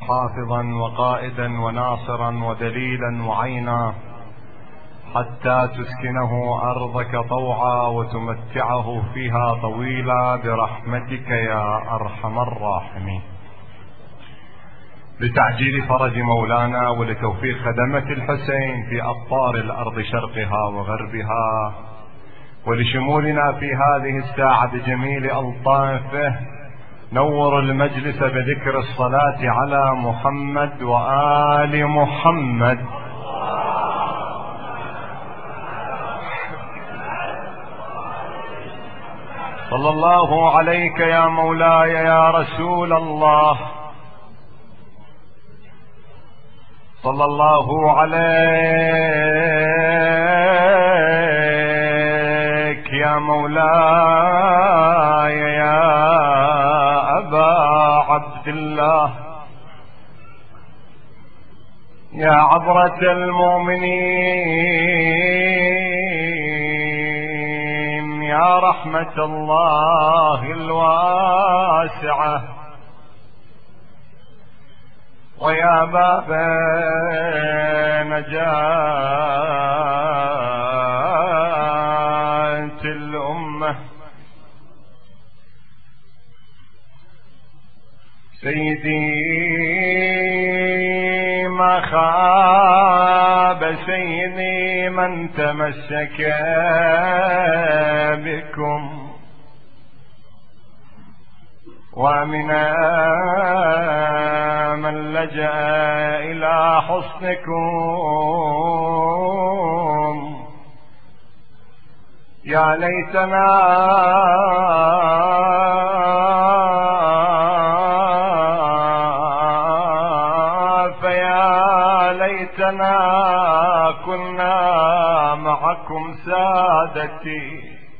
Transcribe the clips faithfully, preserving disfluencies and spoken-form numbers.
حافظا وقائدا وناصرا ودليلا وعينا، حتى تسكنه أرضك طوعا وتمتعه فيها طويلا برحمتك يا أرحم الراحمين. لتعجيل فرج مولانا ولتوفيق خدمة الحسين في أقطار الأرض شرقها وغربها، ولشمولنا في هذه الساعة بجميل ألطافه، نور المجلس بذكر الصلاة على محمد وآل محمد. صلى الله عليك يا مولاي يا رسول الله، صلى الله عليك يا مولاي يا أبا عبد الله، يا عبرة المؤمنين، يا رحمة الله الواسعة، ويا باب نجاة الأمة. سيدي ما خاب سيدي من تمسك بكم، ومنا من لجأ إلى حسنكم. يا ليتنا فيا ليتنا كنا معكم سادتي،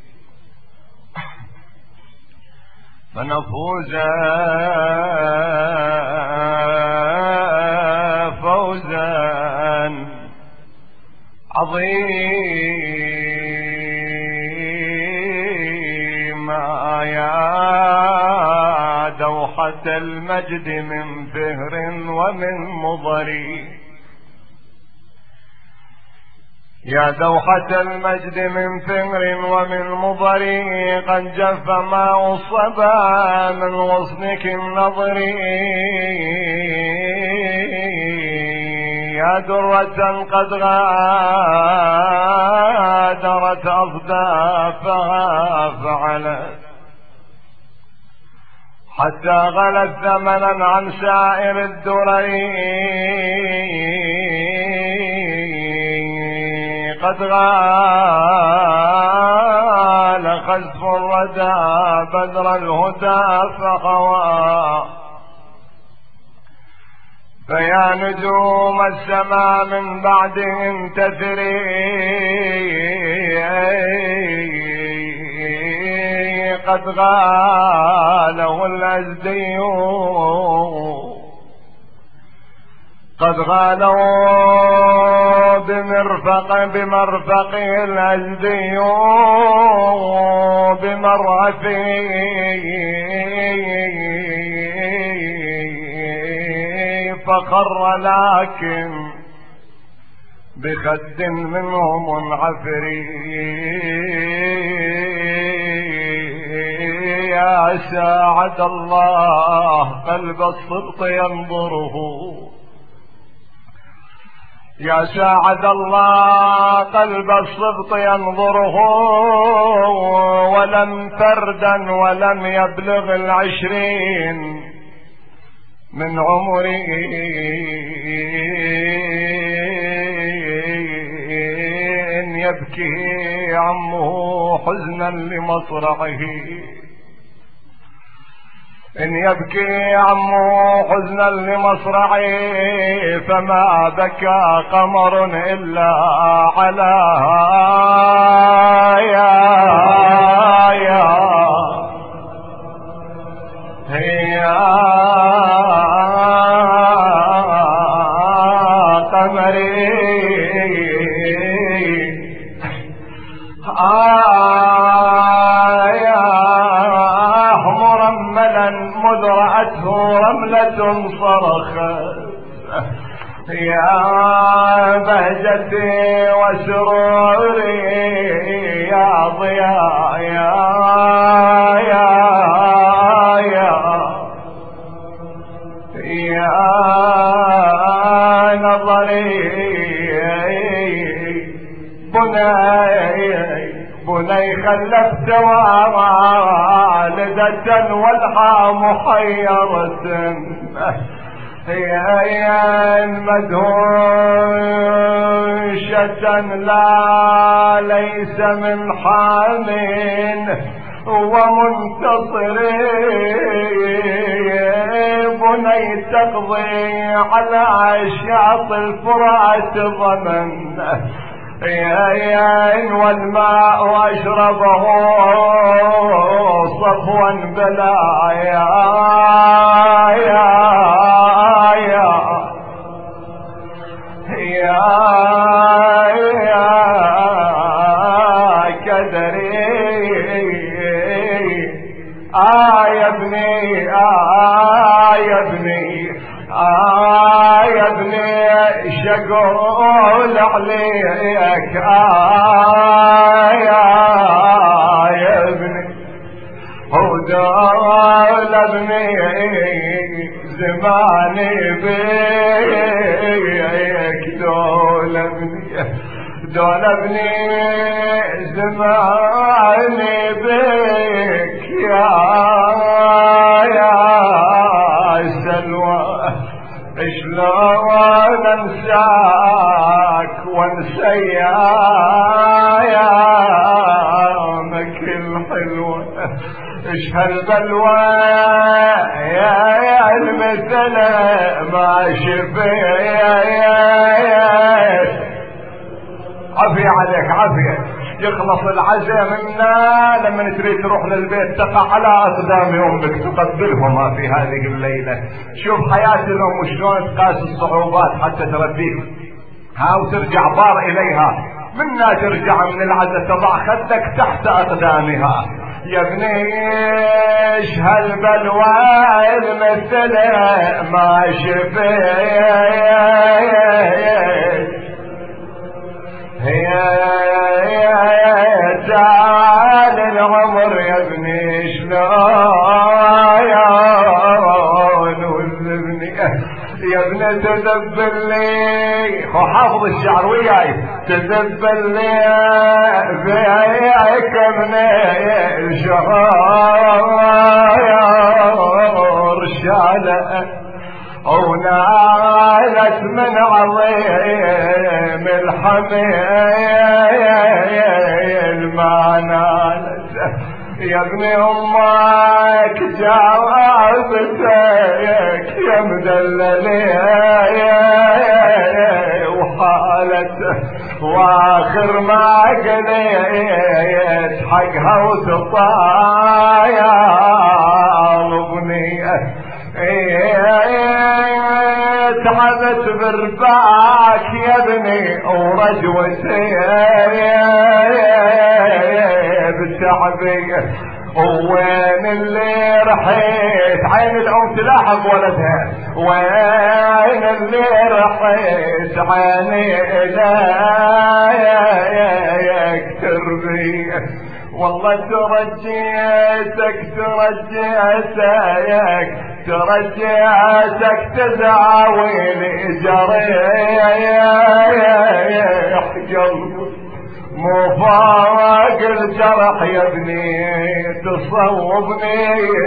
فنفوز فوزا عظيما. يا دوحة المجد من فهر ومن مضري، يا دوحة المجد من فهر ومن مضري، قد جف ماء الصبا من غصنك النظري. يا درة قد غادرت أصدافها فعلت، حتى غلت ثمنا عن سائر الدرر. قد غال خزف الردى بدر الهدى فخوى، فيا نجوم السماء من بعدهم تثري. قد غاله الأزدي، قد غالوا بمرفق بمرفق الأزدي بمرأته، فخر لكن بخد منه منعفري. يا ساعد الله قلب الصدق ينظره، يا ساعد الله قلب الصدق ينظره، ولم فردا ولم يبلغ العشرين من عمري إن يبكي عمه حزنا لمصرعه، إن يبكي عمه حزنا لمصرعه، فما بكى قمر إلا على يا يا هي قمري. مذ رأته رملة صرت ترخص يا بهجتي وسروري يا ضياء يا يا يا يا نظري بني بني خلفت والدة والها محيرة يا مدهوشة لا ليس من حامٍ ومنتصر بني تقضي على شاط الفرات ضمن يا والماء واشربه صفوا بلا يا يا يا يا يا كدري آه يا ابني آه يا ابني آه يا ابني شقول عليك آه يا ابني ودول ابني زماني بيك دول ابني دول ابني زماني بيك يا يا سلوى شلون انساك وانسى ايامك الحلوه ايش هالبلوى يا يا المثل ما شفيت عافية عليك عافية يخلص العزاء منا لما تريد تروح للبيت تقع على اقدام امك تقبلهما في هذه الليله. شوف حياه الام شلون تقاس الصعوبات حتى تربيك ها وترجع بار اليها. منا ترجع من العزاء تضع خدك تحت اقدامها. يا ابني ايش هالبلوى المثل ما شفيت يا تعال العمر يا ابني شلون وذبني يا ابني تدبر لي وحافظ الشعر وياي تدبر لي بيك ابني شهر شالة ونالت من عظيم الحميل ما نالت يا ابني امك جاوبتك يا مدللي وحالته واخر ما قليت حقها وتطايرني تعبت برباك يا ابني ورجوتي بتعبي وين اللي رحيت عين الام تلاحظ ولدها وين اللي رحيت عيني اليك تربي والله ترجيتك ترجيتك ترجيتك تداويني جريح قلبي مو فاق الجرح يا ابني تصوبني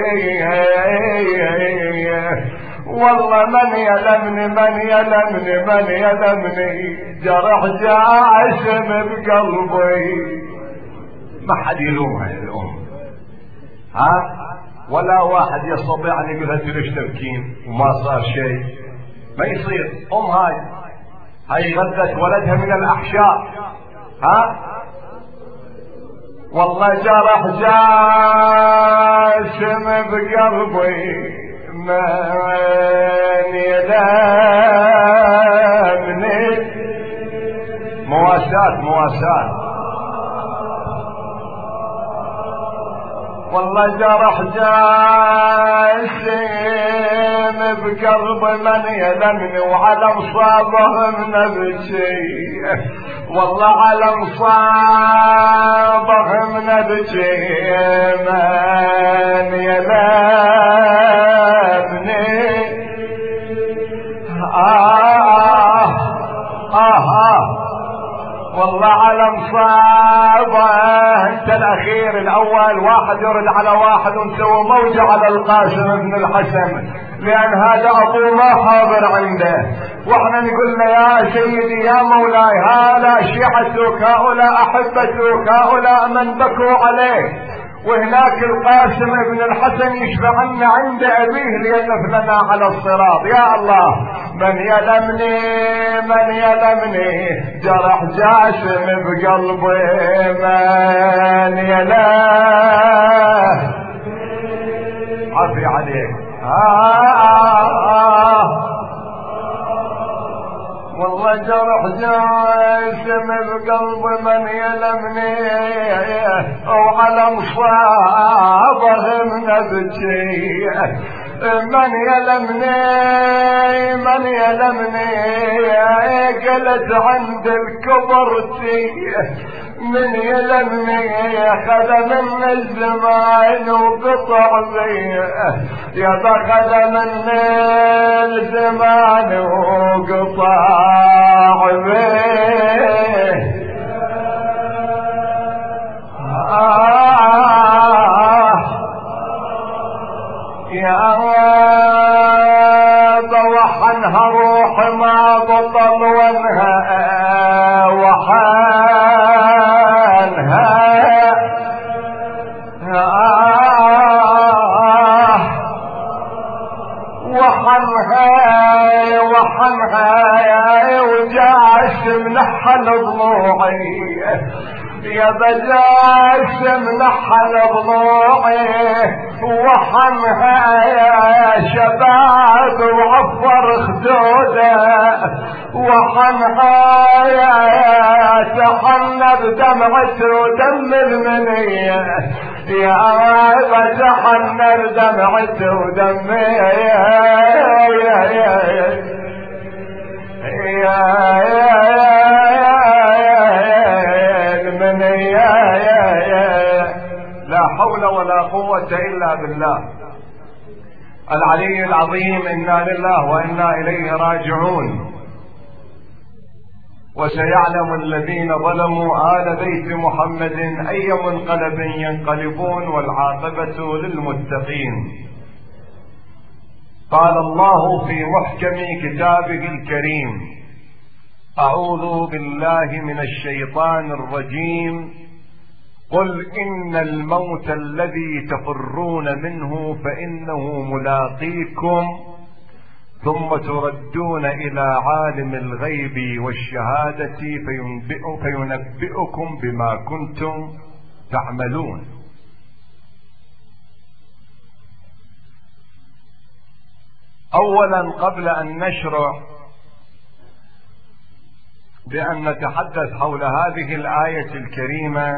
والله من يلمني من يلمني من يلمني جرح جاشم بقلبي. ما حد يلومها الام ها ولا واحد يستطيع ان يقول هاتي ليش تبكين وما صار شيء. ما يصير. ام هاي هاي غذت ولدها من الاحشاء ها والله جرح جاشم بقلبي من يلامني. مواساة مواساة والله جرح جاسم بقلب من يلمني وعلى مصابهم نبكي، والله على مصابهم نبكي من يلمني. آه آه آه والله على مصابه. انت الاخير الاول واحد يرد على واحد ونسوي موجة على القاسم بن الحسن، لان هذا ابوه ما حاضر عنده، واحنا نقول له يا سيدي يا مولاي هؤلاء شيعتك، هؤلاء احبتك، هؤلاء من بكوا عليك، وهناك القاسم بن الحسن يشفعنا عند ابيه ليقف لنا على الصراط. يا الله من يلمني من يلمني جرح جاسم بقلبي من يلمني. عافي عليك. آه والله جرح جاسم بقلب من يلمني وعلى مصابهم نبكي من يلمني من يلمني. قلت عند الكبرتي من يلمني خذ من الزمان وقطع بي، يا خذ من الزمان وقطع بي. آه يا بوحنها روح ما بطل وانها وحنها. آه وحنها وحنها وجاسم نحل ضلوعي، يا بجاسم نحل ضلوعي وحنها يا شباب وعفر خدوده وحنها يا تحنب دمعته ودم المنيه، يا بتحنب دمعته ودم يا يا يا يا لا حول ولا قوة إلا بالله العلي العظيم. إنا لله وإنا إليه راجعون. وسيعلم الذين ظلموا آل بيت محمد أي منقلب ينقلبون والعاقبة للمتقين. قال الله في محكم كتابه الكريم: أعوذ بالله من الشيطان الرجيم. قل إن الموت الذي تفرون منه فإنه ملاقيكم ثم تردون إلى عالم الغيب والشهادة فينبئكم بما كنتم تعملون. أولا قبل أن نشرع بأن نتحدث حول هذه الآية الكريمة،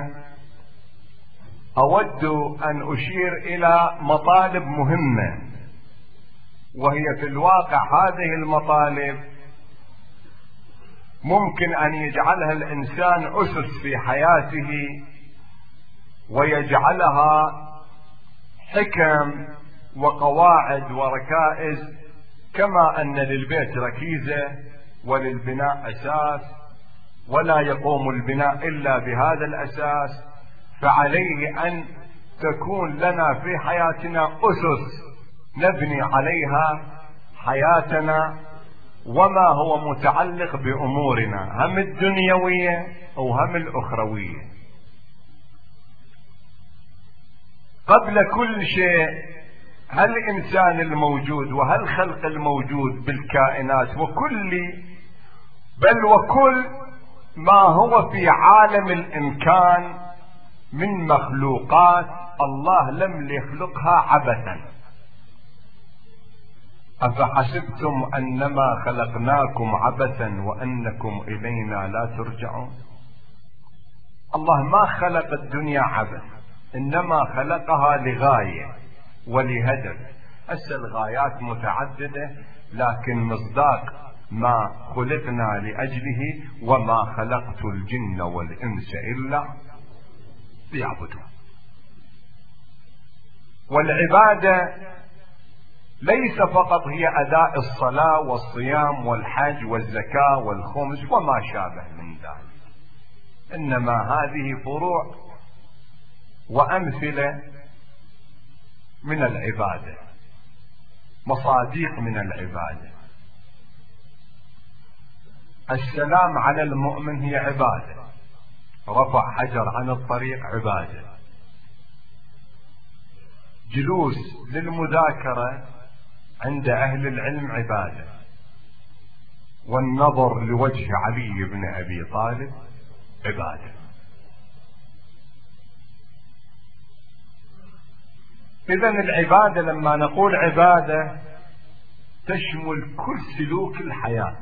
أود أن أشير إلى مطالب مهمة، وهي في الواقع هذه المطالب ممكن أن يجعلها الإنسان أسس في حياته ويجعلها حكم وقواعد وركائز، كما أن للبيت ركيزة وللبناء أساس، ولا يقوم البناء إلا بهذا الأساس. فعليه أن تكون لنا في حياتنا أسس نبني عليها حياتنا وما هو متعلق بأمورنا، هم الدنيوية أو هم الأخروية. قبل كل شيء، هل الإنسان الموجود وهل خلق الموجود بالكائنات وكل بل وكل ما هو في عالم الإمكان من مخلوقات الله لم يخلقها عبثا. أفحسبتم أنما خلقناكم عبثا وأنكم إلينا لا ترجعون؟ الله ما خلق الدنيا عبث، إنما خلقها لغاية ولهدف. هسه الغايات متعددة، لكن مصداق ما خلقنا لأجله: وما خلقت الجن والإنس إلا ليعبدون. والعبادة ليس فقط هي أداء الصلاة والصيام والحج والزكاة والخمس وما شابه من ذلك، إنما هذه فروع وأمثلة من العبادة، مصاديق من العبادة. السلام على المؤمن هي عبادة، رفع حجر عن الطريق عبادة، جلوس للمذاكرة عند أهل العلم عبادة، والنظر لوجه علي بن أبي طالب عبادة. إذن العبادة لما نقول عبادة تشمل كل سلوك الحياة.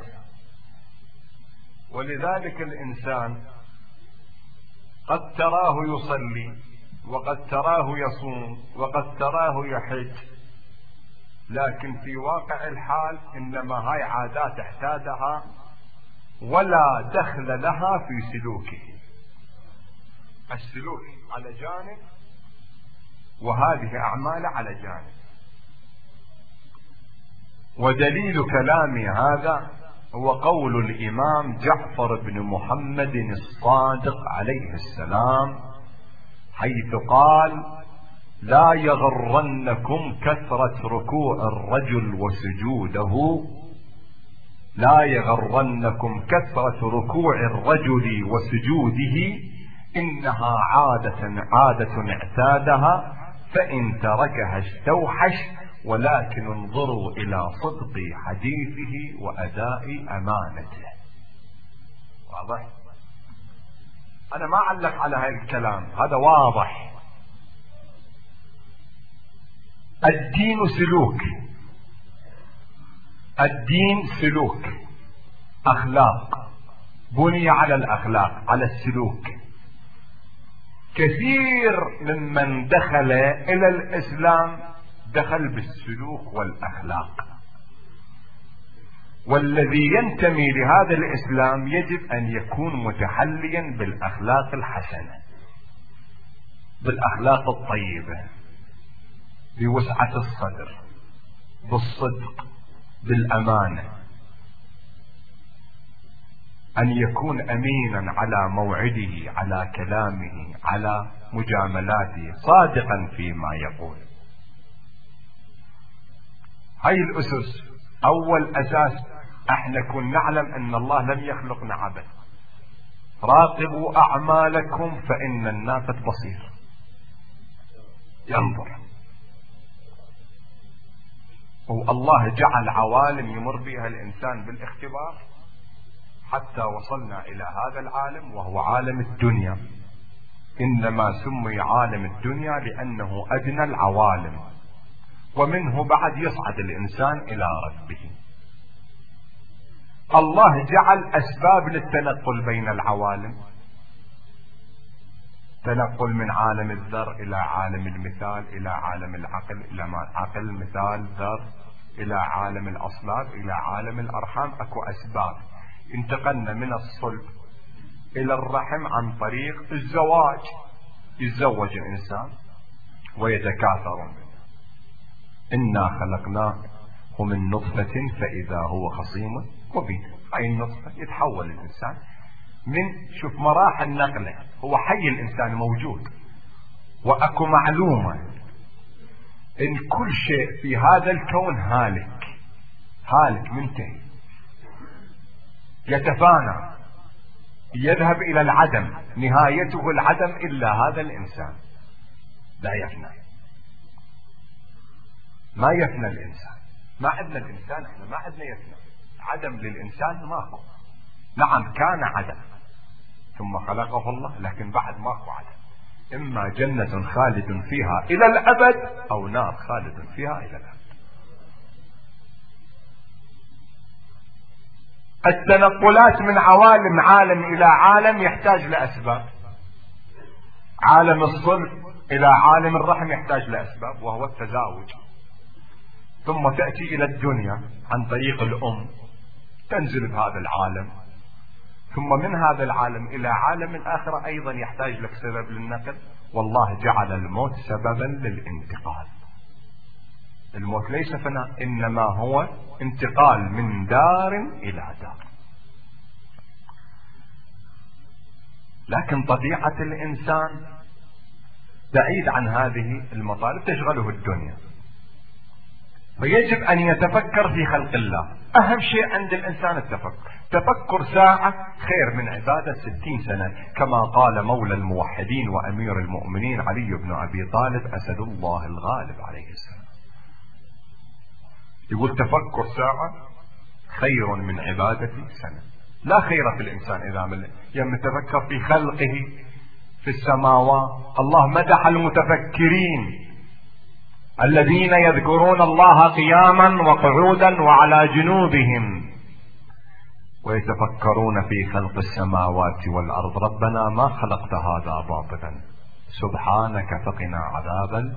ولذلك الإنسان قد تراه يصلي، وقد تراه يصوم، وقد تراه يحج، لكن في واقع الحال إنما هاي عادات احتاجها ولا دخل لها في سلوكه. السلوك على جانب وهذه أعمال على جانب. ودليل كلامي هذا هو قول الإمام جعفر بن محمد الصادق عليه السلام، حيث قال: لا يغرنكم كثرة ركوع الرجل وسجوده لا يغرنكم كثرة ركوع الرجل وسجوده إنها عادة عادة اعتادها، فإن تركها استوحش، ولكن انظروا إلى صدق حديثه وأداء أمانته. واضح؟ أنا ما أعلق على هذا الكلام، هذا واضح. الدين سلوك، الدين سلوك، أخلاق، بني على الأخلاق، على السلوك. كثير ممن دخل إلى الإسلام دخل بالسلوك والأخلاق، والذي ينتمي لهذا الإسلام يجب أن يكون متحليا بالأخلاق الحسنة، بالأخلاق الطيبة، بوسعة الصدر، بالصدق، بالأمانة، أن يكون أمينا على موعده، على كلامه، على مجاملاته، صادقا فيما يقول. هاي الأسس. أول أساس احنا كنا نعلم أن الله لم يخلقنا عبث. راقبوا أعمالكم فإن النافذ بصير ينظر. والله جعل عوالم يمر بها الإنسان بالاختبار حتى وصلنا إلى هذا العالم وهو عالم الدنيا. إنما سمي عالم الدنيا لأنه أدنى العوالم، ومنه بعد يصعد الإنسان إلى ربه. الله جعل أسباب للتنقل بين العوالم، تنقل من عالم الذر إلى عالم المثال، إلى عالم العقل، إلى عقل مثال ذر، إلى عالم الأصلاب، إلى عالم الأرحام. أكو أسباب. انتقلنا من الصلب إلى الرحم عن طريق الزواج. يتزوج الإنسان ويتكاثر. إنا خلقناه من نطفة فإذا هو خصيم مبين. هاي النطفة يتحول الإنسان من شوف مراحل نقله. هو حي الإنسان موجود، وأكو معلومة إن كل شيء في هذا الكون هالك، هالك منتهي، يتفانى، يذهب إلى العدم، نهايته العدم إلا هذا الإنسان لا يفنى. ما يفنى الإنسان. ما عندنا الإنسان، احنا ما عندنا يفنى. عدم للإنسان ماكو. نعم كان عدم ثم خلقه الله، لكن بعد ماكو عدم. إما جنة خالد فيها إلى الأبد، أو نار خالد فيها إلى الأبد. التنقلات من عوالم عالم إلى عالم يحتاج لأسباب. عالم الصلب إلى عالم الرحم يحتاج لأسباب وهو التزاوج، ثم تأتي إلى الدنيا عن طريق الأم، تنزل بهذا العالم، ثم من هذا العالم إلى عالم الآخرة أيضا يحتاج لك سبب للنقل. والله جعل الموت سببا للانتقال. الموت ليس فناء، إنما هو انتقال من دار إلى دار. لكن طبيعة الإنسان بعيد عن هذه المطالب، تشغله الدنيا، فيجب أن يتفكر في خلق الله. أهم شيء عند الإنسان التفكر، تفكر ساعة خير من عبادة ستين سنة، كما قال مولى الموحدين وأمير المؤمنين علي بن أبي طالب أسد الله الغالب عليه السلام، يقول تفكر ساعة خير من عبادة سنة. لا خير في الإنسان إذا من يتفكر في خلقه في السماوات. الله مدح المتفكرين الذين يذكرون الله قياما وقعودا وعلى جنوبهم ويتفكرون في خلق السماوات والأرض. ربنا ما خلقت هذا باطلا سبحانك فقنا عذاب.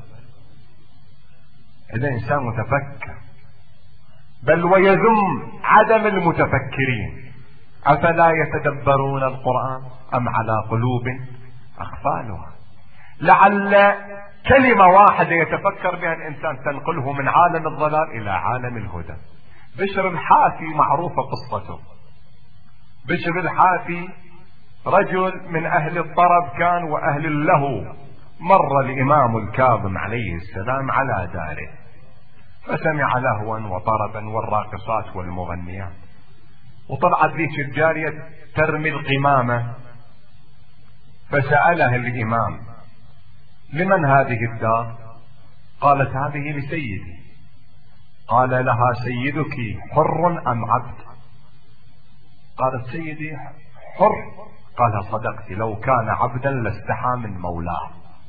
إذا إنسان متفكر، بل ويذم عدم المتفكرين. أفلا يتدبرون القرآن أم على قلوب أقفالها؟ لعل كلمة واحدة يتفكر بها الإنسان تنقله من عالم الضلال إلى عالم الهدى. بشر الحافي معروفة قصته. بشر الحافي رجل من أهل الطرب كان وأهل اللهو. مر الإمام الكاظم عليه السلام على داره فسمع لهوا وطربا والراقصات والمغنيات، وطلعت ذيك الجارية ترمي القمامة، فسألها الإمام لمن هذه الدار؟ قالت هذه لسيدي. قال لها سيدك حر أم عبد؟ قالت سيدي حر. قال صدقت، لو كان عبدا لاستحى من مولاه.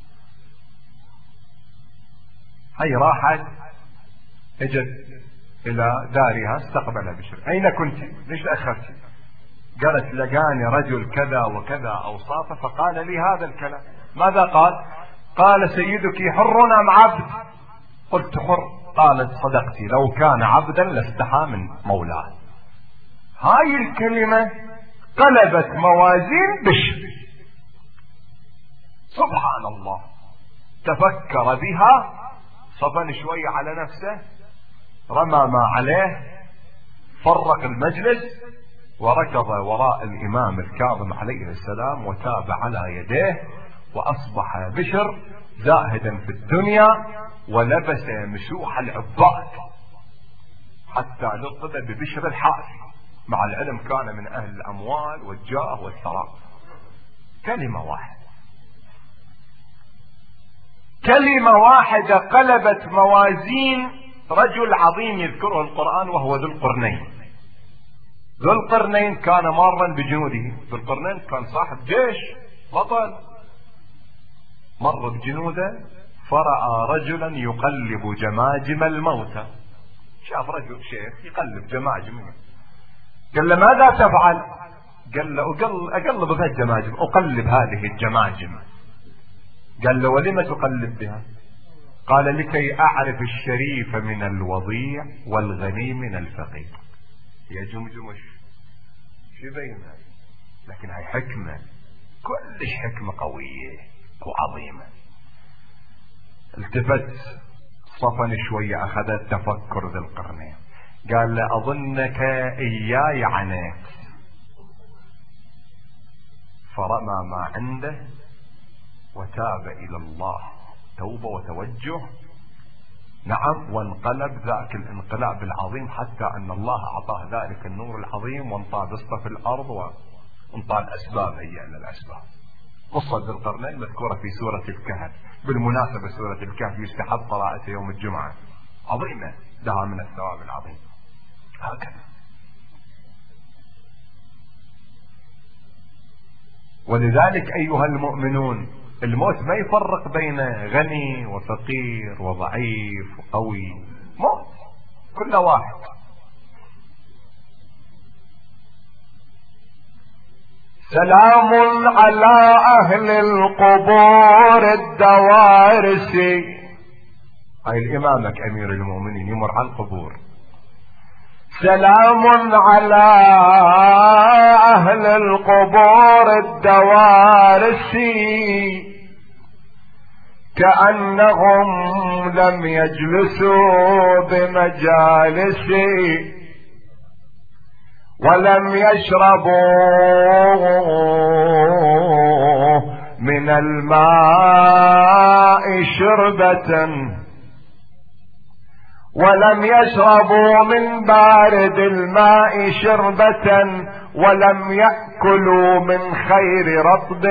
هي راحت اجت الى دارها، استقبل بشر. اين كنت؟ ليش تأخرت؟ قالت لقاني رجل كذا وكذا اوصافه فقال لي هذا الكلام. ماذا قال؟ قال سيدك حر ام عبد؟ قلت حر. قالت صدقت، لو كان عبدا لاستحى من مولاه. هاي الكلمة قلبت موازين بشر. سبحان الله، تفكر بها، صفن شوية على نفسه، رمى ما عليه، فرق المجلس وركض وراء الإمام الكاظم عليه السلام وتاب على يديه، وأصبح بشر زاهدا في الدنيا ولبس مشوح العباد حتى لقب ببشر الحافي، مع العلم كان من أهل الأموال والجاه والثراء. كلمة واحدة، كلمة واحدة قلبت موازين رجل عظيم يذكره القرآن وهو ذو القرنين. ذو القرنين كان مارا بجنوده. ذو القرنين كان صاحب جيش بطل، مر بجنوده فرأى رجلا يقلب جماجم الموتى. شاف رجل شيخ يقلب جماجم، قال له ماذا تفعل؟ قال له أقلب بها الجماجم، أقلب هذه الجماجم. قال له ولم تقلب بها؟ قال لكي أعرف الشريف من الوضيع والغني من الفقير. يا جمجمش شو بينها؟ لكن هاي حكمة، كلش حكمة قوية وعظيمة. التفت صفن شوية، أخذ التفكر ذي القرنين، قال له أظنك إياي عنيت. فرمى ما عنده وتاب إلى الله توبة وتوجه. نعم، وانقلب ذاك الانقلاب العظيم حتى أن الله أعطاه ذلك النور العظيم وانطى بسطة في الأرض وانطى الأسباب هي إلى الأسباب. قصة ذي القرنين مذكورة في سورة الكهف. بالمناسبة سورة الكهف يستحب قراءتها يوم الجمعة، عظيمة لها من الثواب العظيم. هكذا. ولذلك أيها المؤمنون، الموت ما يفرق بين غني وفقير وضعيف وقوي، موت كل واحد. سلام على أهل القبور الدوارسي. هاي الإمامك أمير المؤمنين يمر على القبور. سلام على أهل القبور الدوارسي كأنهم لم يجلسوا بمجالسي ولم يشربوا من الماء شربة ولم يشربوا من بارد الماء شربة ولم يأكلوا من خير رطب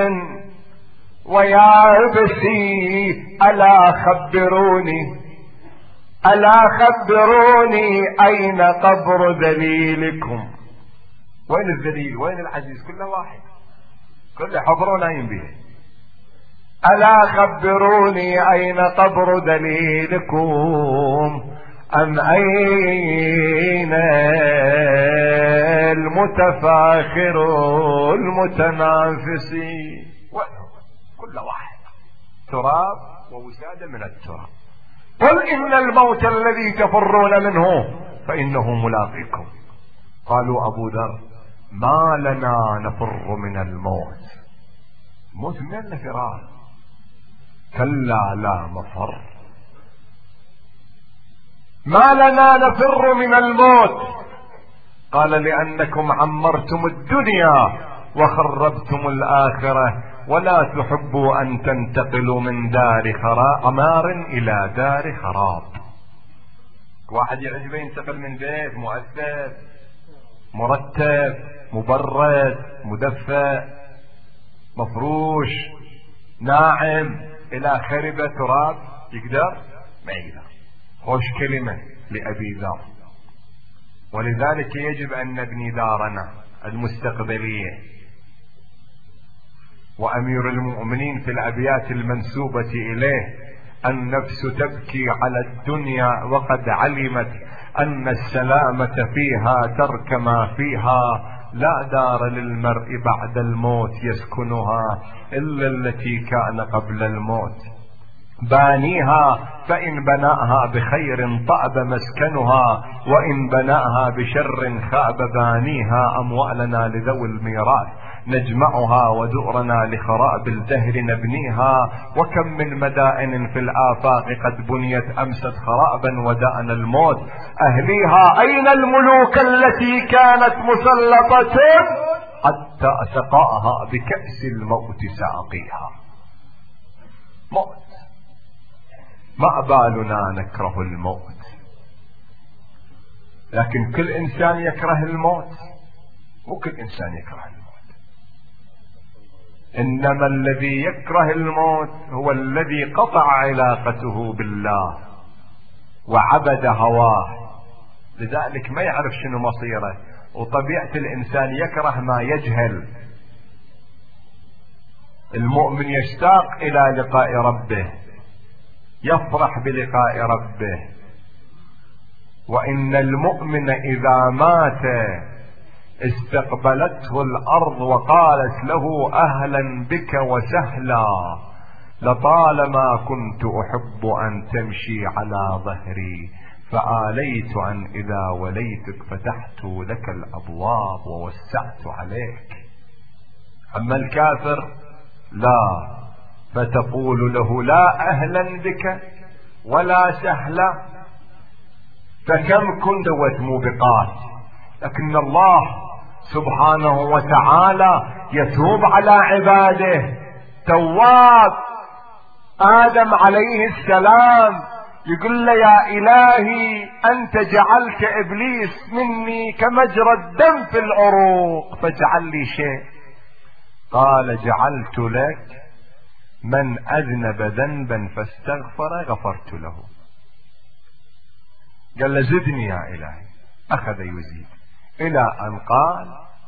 ويابسي. ألا خبروني ألا خبروني أين قبر ذليلكم؟ وين الذليل؟ وين العزيز؟ كله واحد، كله حضره نايم به. ألا خبروني أين قبر ذليلكم أم أين المتفاخر المتنافسي؟ كل واحد تراب ووسادة من التراب. قل إن الموت الذي تفرون منه فإنه ملاقيكم. قالوا أبو ذر ما لنا نفر من الموت. موت من الفرار؟ كلا لا مفر. ما لنا نفر من الموت. قال لأنكم عمرتم الدنيا وخربتم الآخرة ولا تحبوا أن تنتقلوا من دار عمار إلى دار خراب. واحد يعجبه ينتقل من بيت مؤثر مرتب مبرد مدفئ مفروش ناعم إلى خربة تراب؟ يقدر؟ ما يقدر. خوش كلمة لأبي ذر. ولذلك يجب أن نبني دارنا المستقبلية. وأمير المؤمنين في الأبيات المنسوبة إليه: النفس تبكي على الدنيا وقد علمت أن السلامة فيها ترك ما فيها، لا دار للمرء بعد الموت يسكنها إلا التي كان قبل الموت. بانيها فإن بناها بخير طاب مسكنها وإن بناها بشر خاب بانيها. أموالنا لذوي الميراث نجمعها ودؤرنا لخراب الدهر نبنيها. وكم من مدائن في الآفاق قد بنيت أمست خرابا ودأنا الموت. أهليها أين الملوك التي كانت مسلطة حتى سقاها بكأس الموت ساقيها. موت. ما بالنا نكره الموت، لكن كل إنسان يكره الموت. مو كل إنسان يكره الموت، إنما الذي يكره الموت هو الذي قطع علاقته بالله وعبد هواه، لذلك ما يعرف شنو مصيره. وطبيعة الإنسان يكره ما يجهل. المؤمن يشتاق إلى لقاء ربه، يفرح بلقاء ربه. وإن المؤمن إذا مات استقبلته الأرض وقالت له أهلا بك وسهلا، لطالما كنت أحب أن تمشي على ظهري فآليت عن إذا وليتك فتحت لك الأبواب ووسعت عليك. أما الكافر لا، فتقول له لا أهلا بك ولا سهلا، فكم كنت وتموبقات. لكن الله سبحانه وتعالى يتوب على عباده، تواب. آدم عليه السلام يقول له يا إلهي أنت جعلت إبليس مني كمجرى الدم في العروق فاجعل لي شيء. قال جعلت لك من أذنب ذنبا فاستغفر غفرت له. قال له زدني يا إلهي، أخذ يزيد إلى أن قال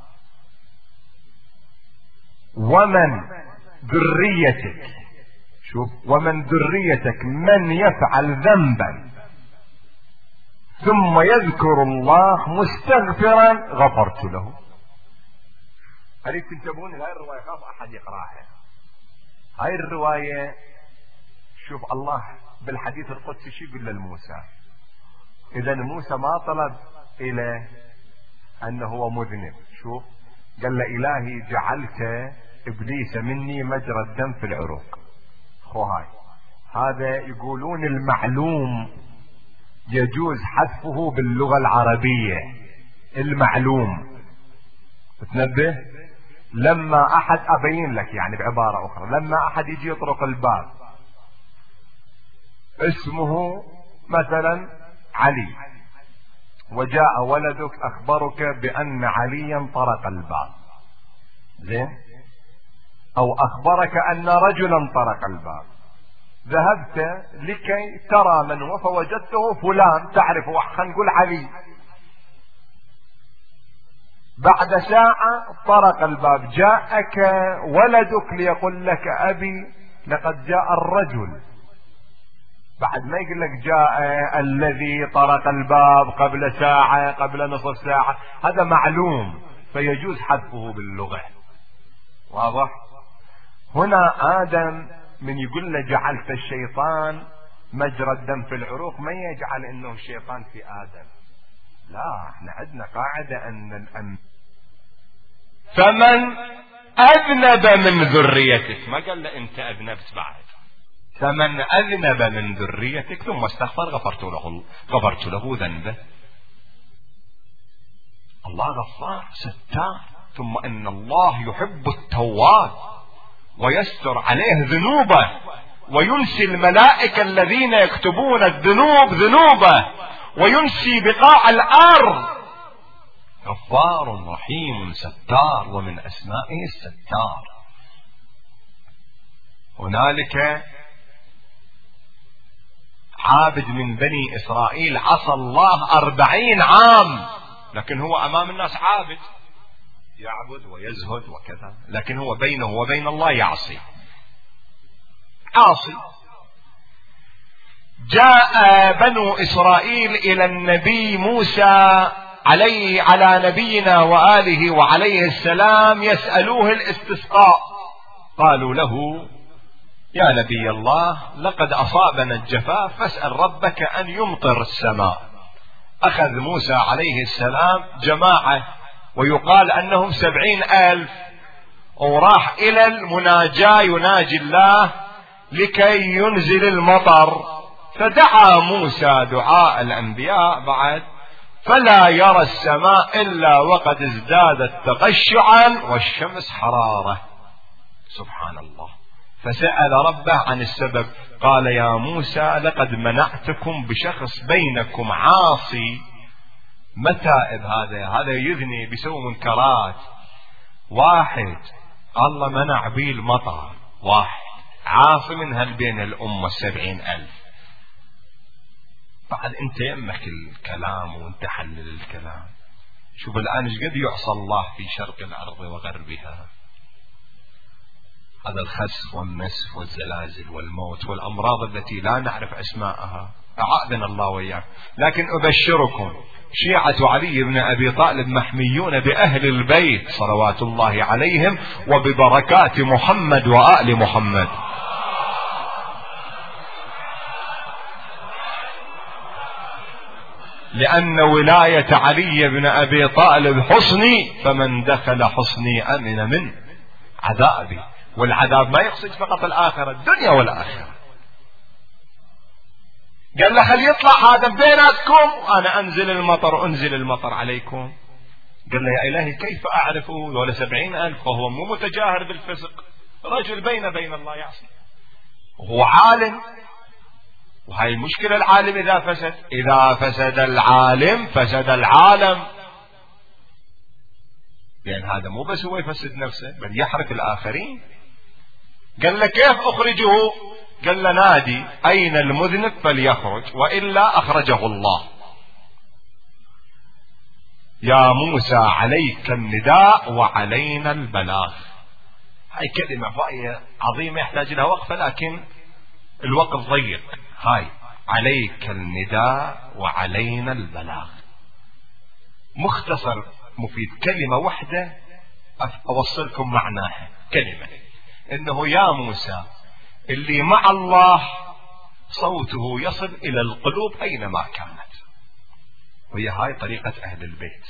ومن ذريتك، شوف، ومن ذريتك من يفعل ذنبا ثم يذكر الله مستغفرا غفرت له. هل تنتبهون هاي الرواية؟ خاف احد يقراها. هاي الرواية شوف الله بالحديث القدسي شو يقول لموسى؟ اذا موسى ما طلب الى انه هو مذنب، شوف قال له الهي جعلت ابليس مني مجرى الدم في العروق. خو هاي هذا يقولون المعلوم يجوز حذفه باللغة العربية، المعلوم تنبه. لما احد ابين لك يعني بعبارة اخرى، لما احد يجي يطرق الباب اسمه مثلا علي وجاء ولدك اخبرك بان عليا طرق الباب، زين، او اخبرك ان رجلا طرق الباب، ذهبت لكي ترى من هو فوجدته فلان تعرف، خلينا نقول علي، بعد ساعة طرق الباب جاءك ولدك ليقول لك ابي لقد جاء الرجل، بعد ما يقول لك جاء الذي طرق الباب قبل ساعة قبل نصف ساعة، هذا معلوم فيجوز حذفه باللغة. واضح؟ هنا آدم من يقول له جعلت الشيطان مجرى الدم في العروق، ما يجعل انه الشيطان في آدم، لا، احنا عندنا قاعدة ان الأم فمن اذنب من ذريتك، ما قال له انت اذنبت بعد، فمن اذنب من ذريتك ثم استغفر غفرت له غفرت له ذنبه. الله غفار ستار، ثم ان الله يحب التواب ويستر عليه ذنوبه وينسي الملائكة الذين يكتبون الذنوب ذنوبه وينسي بقاع الارض. غفار رحيم ستار، ومن اسمائه الستار. هنالك عابد من بني اسرائيل عصى الله اربعين عام، لكن هو امام الناس عابد يعبد ويزهد وكذا، لكن هو بينه وبين الله يعصي عاصي. جاء بنو اسرائيل الى النبي موسى عليه على نبينا وآله وعليه السلام يسألوه الاستسقاء، قالوا له يا نبي الله لقد أصابنا الجفاف فاسأل ربك أن يمطر السماء. أخذ موسى عليه السلام جماعة ويقال أنهم سبعين ألف وراح إلى المناجاة يناجي الله لكي ينزل المطر، فدعا موسى دعاء الأنبياء بعد، فلا يرى السماء إلا وقد ازدادت تقشعا والشمس حرارة. سبحان الله. فسأل ربه عن السبب، قال يا موسى لقد منعتكم بشخص بينكم عاصي. متى هذا هذا يذني بيسوي منكرات، واحد الله منع به المطر، واحد عاصي من هل بين الأمة السبعين ألف. بعد انت يمك الكلام وانت حلل الكلام. شوف الآن ايش قد يعصى الله في شرق الأرض وغربها. هذا الخسف والنسف والزلازل والموت والأمراض التي لا نعرف أسماءها، أعاذنا الله وإياكم. لكن أبشركم شيعة علي بن أبي طالب محميون بأهل البيت صلوات الله عليهم وببركات محمد وآل محمد. لأن ولاية علي بن أبي طالب حصني، فمن دخل حصني أمن من عذابي. والعذاب ما يقصد فقط الآخرة، الدنيا والآخرة. قال له خل يطلع هذا بيناتكم وأنا أنزل المطر أنزل المطر عليكم. قال له يا إلهي كيف أعرفه ولا سبعين ألف وهو مو متجاهر بالفسق، رجل بين بين الله يعصي وهو عالم. وهي المشكلة، العالم إذا فسد إذا فسد العالم فسد العالم، لأن هذا مو بس هو يفسد نفسه بل يحرق الآخرين. قال له كيف أخرجه؟ قال له نادي أين المذنب فليخرج وإلا أخرجه الله. يا موسى عليك النداء وعلينا البلاغ. هاي كلمة عظيمة يحتاج لها وقفة، لكن الوقت ضيق. هاي عليك النداء وعلينا البلاغ، مختصر مفيد، كلمة واحدة أوصلكم معناها كلمة، إنه يا موسى اللي مع الله صوته يصل إلى القلوب أينما كانت، وهي هاي طريقة أهل البيت.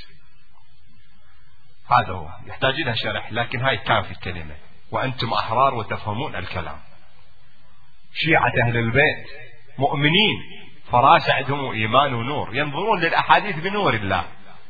هذا هو، يحتاج لها شرح، لكن هاي كافي الكلمة وأنتم أحرار وتفهمون الكلام. شيعة أهل البيت مؤمنين، فراسة عندهم إيمان ونور، ينظرون للأحاديث بنور الله.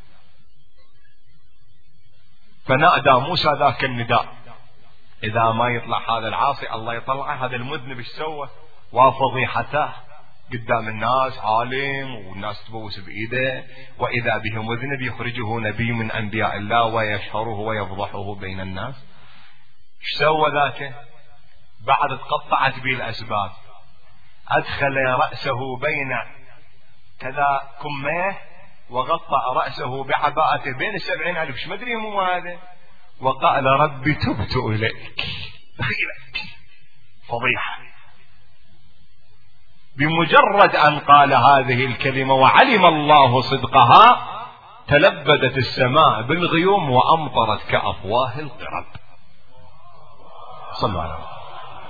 فنادى موسى ذاك النداء، إذا ما يطلع هذا العاصي الله يطلعه، هذا المذنب ايش سوى؟ وفضيحته قدام الناس، عالم والناس تبوس بإيده، وإذا به مذنب يخرجه نبي من أنبياء الله ويشهره ويفضحه بين الناس. ايش سوى ذاك؟ بعد تقطعت به الأسباب، أدخل رأسه بين كذا كميه وغطى رأسه بعباءته بين السبعين ألف، ايش مدري مو هذا، وقال ربي تبت إليك. دخيلك فضيحة. بمجرد أن قال هذه الكلمة وعلم الله صدقها تلبدت السماء بالغيوم وأمطرت كأفواه القرب. صلى الله عليه وسلم.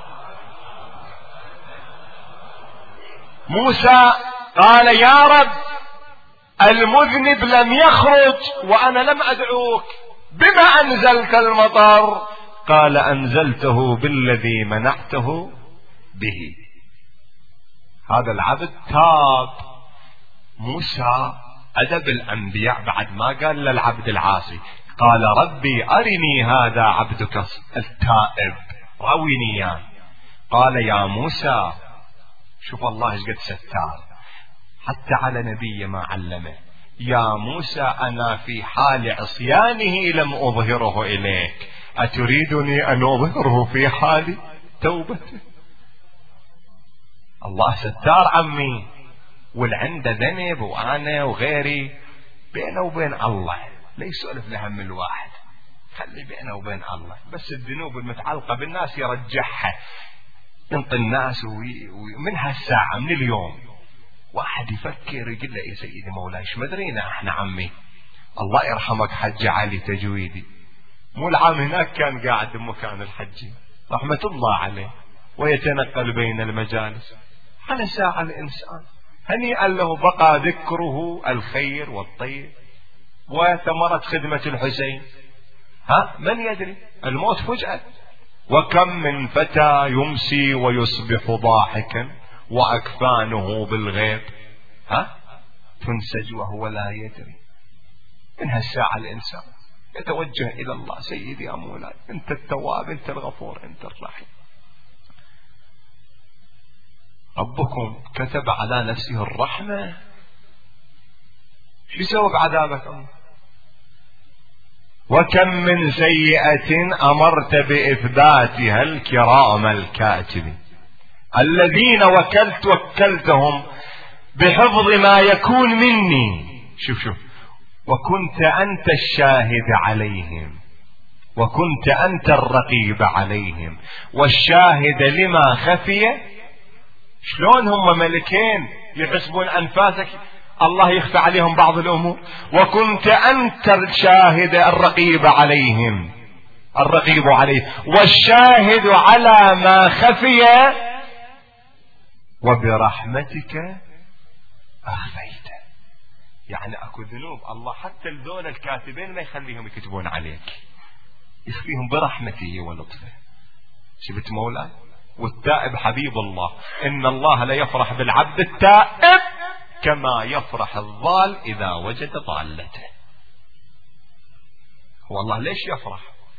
موسى قال يا رب المذنب لم يخرج وأنا لم أدعوك، بما أنزلت المطر؟ قال أنزلته بالذي منعته به. هذا العبد تاب. موسى أدب الأنبياء بعد ما قال للعبد العاصي، قال ربي أرني هذا عبدك التائب رويني إياه. قال يا موسى، شوف الله ايش قد ستار حتى على نبي ما علمه، يا موسى أنا في حال عصيانه لم أظهره إليك، أتريدني أن أظهره في حال توبته؟ الله ستار عمي، والعنده ذنب وأنا وغيري بينه وبين الله، لا يسولف لهم الواحد، خلي بينه وبين الله. بس الذنوب المتعلقة بالناس يرجعها، ينطي الناس، ومن هالساعة من اليوم واحد يفكر يقول له يا سيدي مولاي ايش مدرينا احنا عمي، الله يرحمك حج علي تجويدي، مو العام هناك كان قاعد بمكان الحج رحمة الله عليه ويتنقل بين المجالس، على ساعة الإنسان هنيئا له بقى ذكره الخير والطيب وثمرة خدمة الحسين. ها من يدري، الموت فجأة. وكم من فتى يمسي ويصبح ضاحكا وأكفانه بالغيب ها تنسج وهو لا يدري. من هالساعة الإنسان يتوجه إلى الله، سيدي يا مولاي أنت التواب أنت الغفور أنت الرحيم. ربكم كتب على نفسه الرحمة، شو يسوي بعذابك الله؟ وكم من سيئة أمرت بإثباتها الكرام الكاتبين الذين وكلت وكلتهم بحفظ ما يكون مني. شوف شوف وكنت أنت الشاهد عليهم وكنت أنت الرقيب عليهم والشاهد لما خفي. شلون هم ملكين يحسبون أنفاسك الله يخفى عليهم بعض الأمور. وكنت أنت الشاهد الرقيب عليهم الرقيب عليه والشاهد على ما خفي وبرحمتك أخفيت. يعني أكو ذنوب الله حتى الذول الكاتبين ما يخليهم يكتبون عليك، يخفيهم برحمته ولطفه. شفت مولاي؟ والتائب حبيب الله، إن الله لا يفرح بالعبد التائب كما يفرح الضال إذا وجد ضالته. هو الله ليش يفرح؟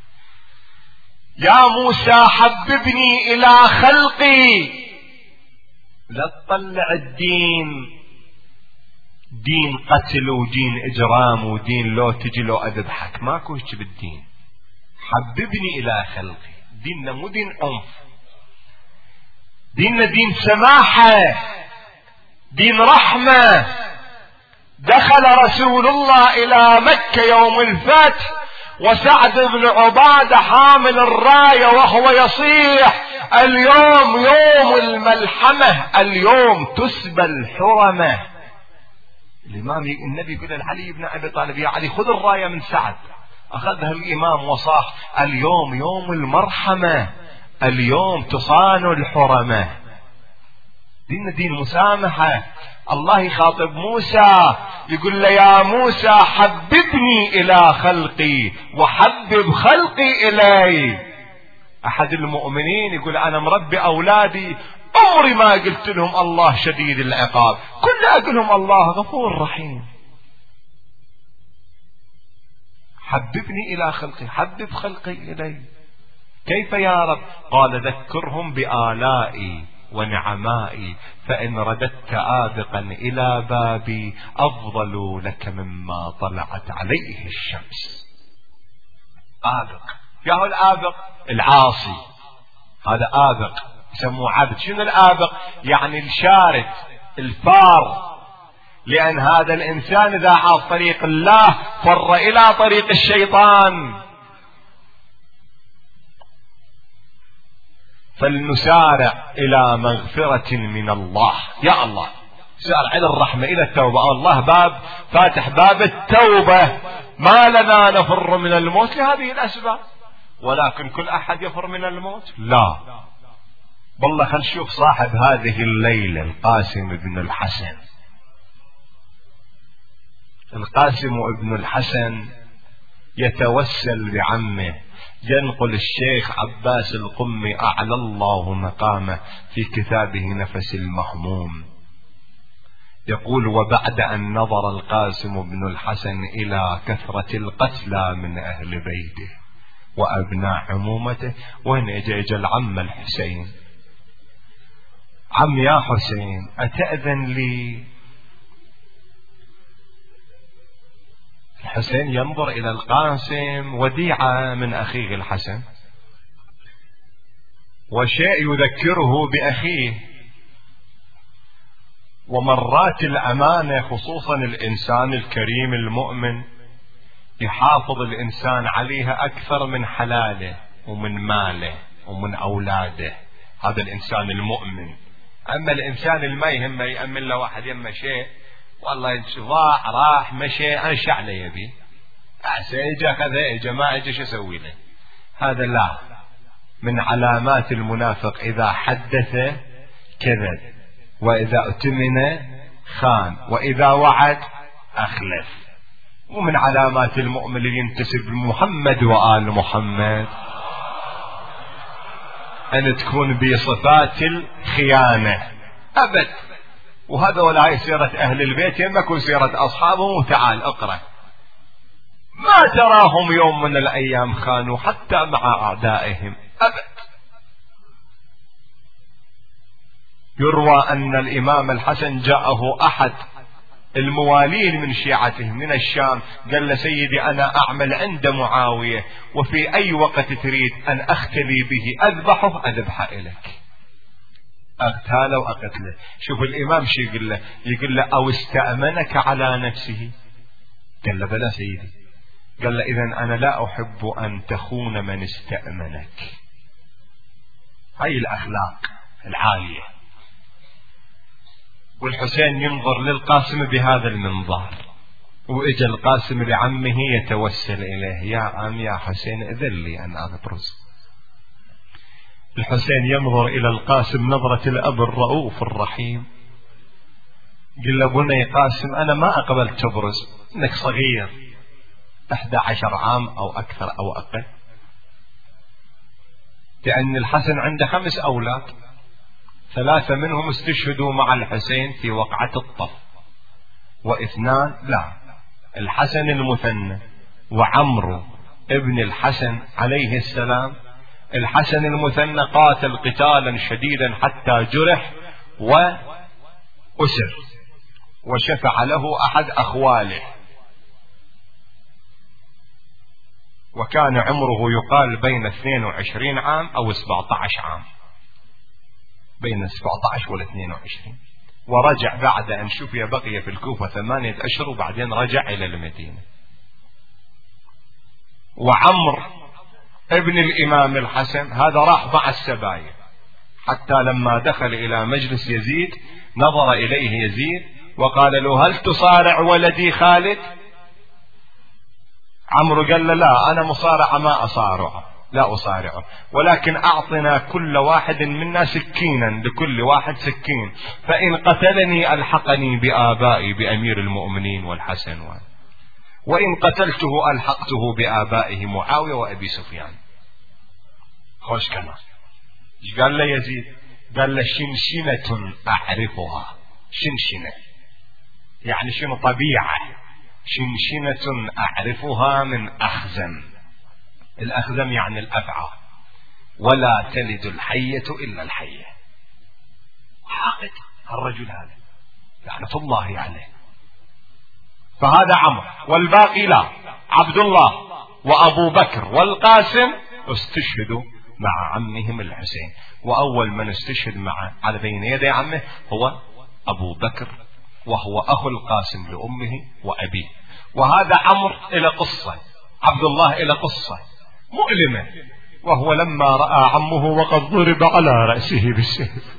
يا موسى حببني إلى خلقي، لا تطلع الدين دين قتل ودين إجرام ودين لو تجي لو أذبحك، ماكو هيك بالدين. حببني إلى خلقي، ديننا مو دين عنف، ديننا دين سماحة دين رحمة. دخل رسول الله إلى مكة يوم الفتح وسعد بن عبادة حامل الراية وهو يصيح اليوم يوم الملحمة، اليوم تسبى الحرمة. الإمام النبي يقول لعلي بن أبي طالب يا علي خذ الراية من سعد، أخذها الإمام وصاح: اليوم يوم المرحمة، اليوم تصان الحرمة، دين دين مسامحة. الله يخاطب موسى يقول له: يا موسى حببني إلى خلقي وحبب خلقي إلي. أحد المؤمنين يقول: أنا مربي أولادي عمري ما قلت لهم الله شديد العقاب، كل أقول لهم الله غفور رحيم. حببني إلى خلقي، حبب خلقي إلي. كيف يا رب؟ قال: ذكرهم بآلائي ونعمائي، فإن رددت آبقا إلى بابي أفضل لك مما طلعت عليه الشمس. آبق، يا هو الآبق العاصي، هذا آبق يسموه عبد. شنو الآبق؟ يعني الشارد الفار، لأن هذا الإنسان إذا عاص طريق الله فر إلى طريق الشيطان. فلنسارع إلى مغفرة من الله، يا الله سارع إلى الرحمة، إلى التوبة. الله باب فاتح باب التوبة، ما لنا نفر من الموت لهذه الأسباب، ولكن كل أحد يفر من الموت؟ لا. والله خل نشوف صاحب هذه الليلة القاسم بن الحسن. القاسم ابن الحسن يتوسل بعمه، ينقل الشيخ عباس القمي أعلى الله مقامه في كتابه نفس المهموم، يقول: وبعد أن نظر القاسم بن الحسن إلى كثرة القتلى من أهل بيته وأبناء عمومته، وين اجى اجى العم الحسين: عم يا حسين أتأذن لي؟ الحسين ينظر إلى القاسم وديعة من أخيه الحسن، وشيء يذكره بأخيه، ومرات الأمانة خصوصا الإنسان الكريم المؤمن يحافظ الإنسان عليها أكثر من حلاله ومن ماله ومن أولاده، هذا الإنسان المؤمن. أما الإنسان الما يهمه يأمن له واحد يمه شيء، والله ضاع راح مشي أنا شعله يبي عسى إجا كذا إجا ما إجا شو أسوي له، هذا لا. من علامات المنافق إذا حدث كذب، وإذا اؤتمن خان، وإذا وعد أخلف. ومن علامات المؤمن اللي ينتسب لمحمد وآل محمد أن تكون بصفات الخيانة أبد. وهذا ولا سيرة أهل البيت يمكن سيرة أصحابهم. وتعال اقرأ، ما تراهم يوم من الأيام خانوا حتى مع أعدائهم أبد. يروى أن الإمام الحسن جاءه أحد الموالين من شيعته من الشام، قال له: سيدي أنا أعمل عند معاوية، وفي أي وقت تريد أن أختلي به أذبحه أذبحه إليك، أقتله وأقتله. شوف الإمام شو يقول له؟ يقول له: أو استأمنك على نفسه؟ قال له: بلى سيدي. قال له: إذن أنا لا أحب أن تخون من استأمنك. هاي الأخلاق العالية. والحسين ينظر للقاسم بهذا المنظار، وإجا القاسم لعمه يتوسل إليه: يا عم يا حسين إذن لي أن أبرز. الحسين ينظر إلى القاسم نظرة الأب الرؤوف الرحيم، قل له: بني قاسم أنا ما أقبل تبرز، إنك صغير أحد عشر عام أو أكثر أو أقل، لأن الحسن عنده خمس أولاد، ثلاثة منهم استشهدوا مع الحسين في وقعة الطف، واثنان لا، الحسن المثنى وعمرو ابن الحسن عليه السلام. الحسن المثنى قاتل قتالا شديدا حتى جرح وأسر، وشفع له أحد أخواله، وكان عمره يقال بين اثنين وعشرين عام أو سبعة عشر عام، بين سبعة عشر والاثنين وعشرين. ورجع بعد أن شفي بقي في الكوفة ثمانية أشهر، وبعدين رجع إلى المدينة. وعمر ابن الإمام الحسن هذا راح مع السبايا، حتى لما دخل إلى مجلس يزيد نظر إليه يزيد وقال له: هل تصارع ولدي خالد؟ عمرو قال له لا أنا مصارعة ما أصارعه، لا أصارعه، ولكن أعطنا كل واحد منا سكينا، لكل واحد سكين، فإن قتلني ألحقني بآبائي بأمير المؤمنين والحسن، وإن قتلته ألحقته بآبائه معاوية وأبي سفيان. خوش كلام. قال له يزيد، قال له شنشنة أعرفها. شنشنة يعني شنو؟ طبيعة. شنشنة أعرفها من أخزم. الأخزم يعني الأفعى، ولا تلد الحية إلا الحية. حاقد الرجل هذا لعنة الله عليه. فهذا عمرو، والباقي لا، عبد الله وأبو بكر والقاسم استشهدوا مع عمهم الحسين، وأول من استشهد مع على بين يدي عمه هو أبو بكر، وهو أخو القاسم لأمه وأبيه. وهذا عمرو إلى قصة، عبد الله إلى قصة مؤلمة، وهو لما رأى عمه وقد ضرب على رأسه بالسيف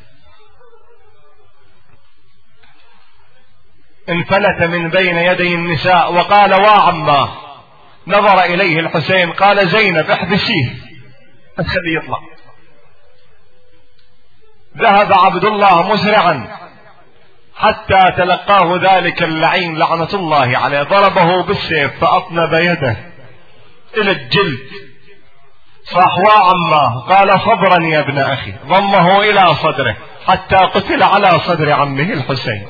انفلت من بين يدي النساء وقال وعماه. نظر إليه الحسين قال زينب احبسيه خليه يطلع. ذهب عبد الله مسرعا حتى تلقاه ذلك اللعين لعنة الله عليه، ضربه بالسيف فأطنب يده إلى الجلد. صاح وعماه قال صبرا يا ابن أخي، ضمه إلى صدره حتى قتل على صدر عمه الحسين.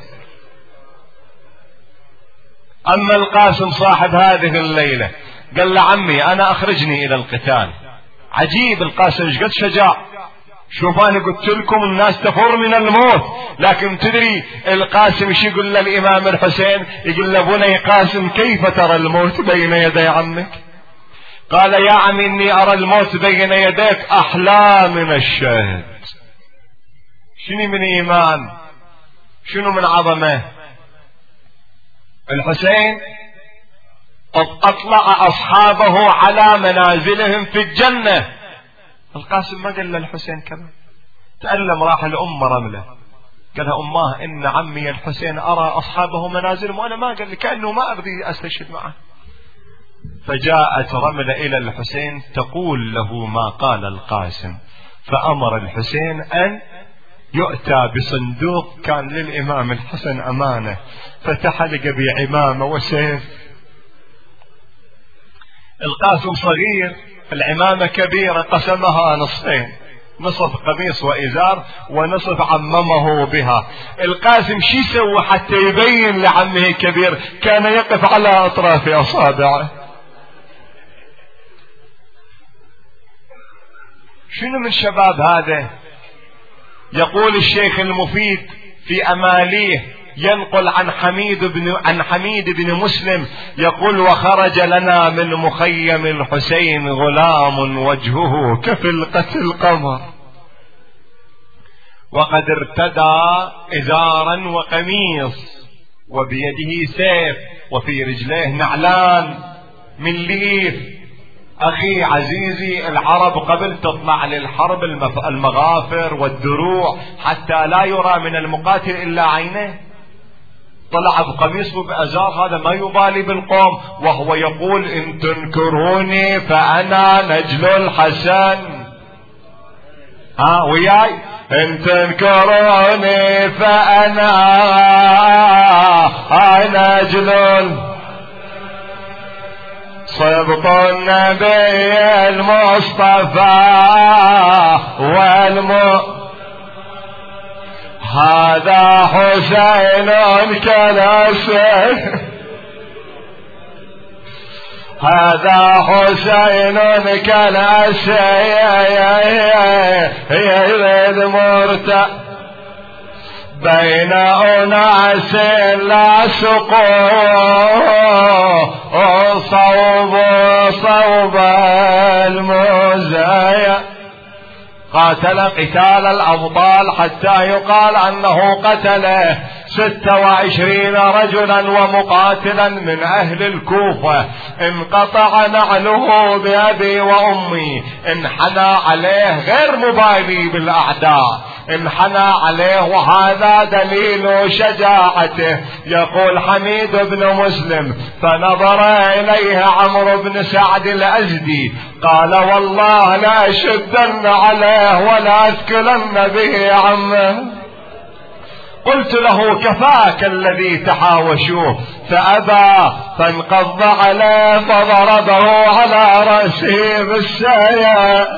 أما القاسم صاحب هذه الليلة قال لعمي أنا أخرجني إلى القتال. عجيب القاسم ايش قد شجاع. شوف أنا قلت لكم الناس تفر من الموت، لكن تدري القاسم ايش يقول للإمام الحسين؟ يقول له بني قاسم كيف ترى الموت بين يدي عمك؟ قال يا عم إني أرى الموت بين يديك أحلى من الشهد. شنو من إيمان، شنو من عظمة. الحسين قد أطلع أصحابه على منازلهم في الجنة. القاسم ما قال للحسين كذا، تألم راح الأم رملة قالها أماه إن عمي الحسين أرى أصحابه منازلهم وأنا ما، قال لي كأنه ما أبغي أستشهد معه. فجاءت رملة إلى الحسين تقول له ما قال القاسم، فأمر الحسين أن يؤتى بصندوق كان للإمام الحسن أمانة، فتحلق بعمامة وسيف. القاسم صغير، العمامة كبيرة، قسمها نصفين، نصف قميص وإزار ونصف عممه بها. القاسم شي سوى حتى يبين لعمه كبير؟ كان يقف على أطراف أصابعه. شنو من شباب هذا؟ يقول الشيخ المفيد في أماليه ينقل عن حميد بن عن حميد بن مسلم يقول وخرج لنا من مخيم الحسين غلام وجهه كفلقة القمر، وقد ارتدى إزارا وقميص، وبيده سيف، وفي رجليه نعلان من ليف. أخي عزيزي، العرب قبل تطلع للحرب المغافر والدروع حتى لا يرى من المقاتل إلا عينه، طلع بقميص وبأزار، هذا ما يبالي بالقوم، وهو يقول إن تنكروني فأنا نجل الحسن. ها وياي، إن تنكروني فأنا نجل صبط النبي المصطفى والم هذا حسين كالأسد، هذا حسين كالأسد مرتع بين أناس لا سقوا صوب صوب المزايا. قاتل قتال الأبطال حتى يقال أنه قتل ستة وعشرين رجلا ومقاتلا من أهل الكوفة. انقطع نعله بأبي وأمي، انحنى عليه غير مبالي بالأعداء، انحنى عليه، وهذا دليل شجاعته. يقول حميد بن مسلم: فنظر إليه عمرو بن سعد الأزدي قال: والله لا أشدن عليه ولا أثكلن به عمه. قلت له: كفاك الذي تحاوشوه، فأبى، فانقض عليه فضربه على رأسه بالسيف.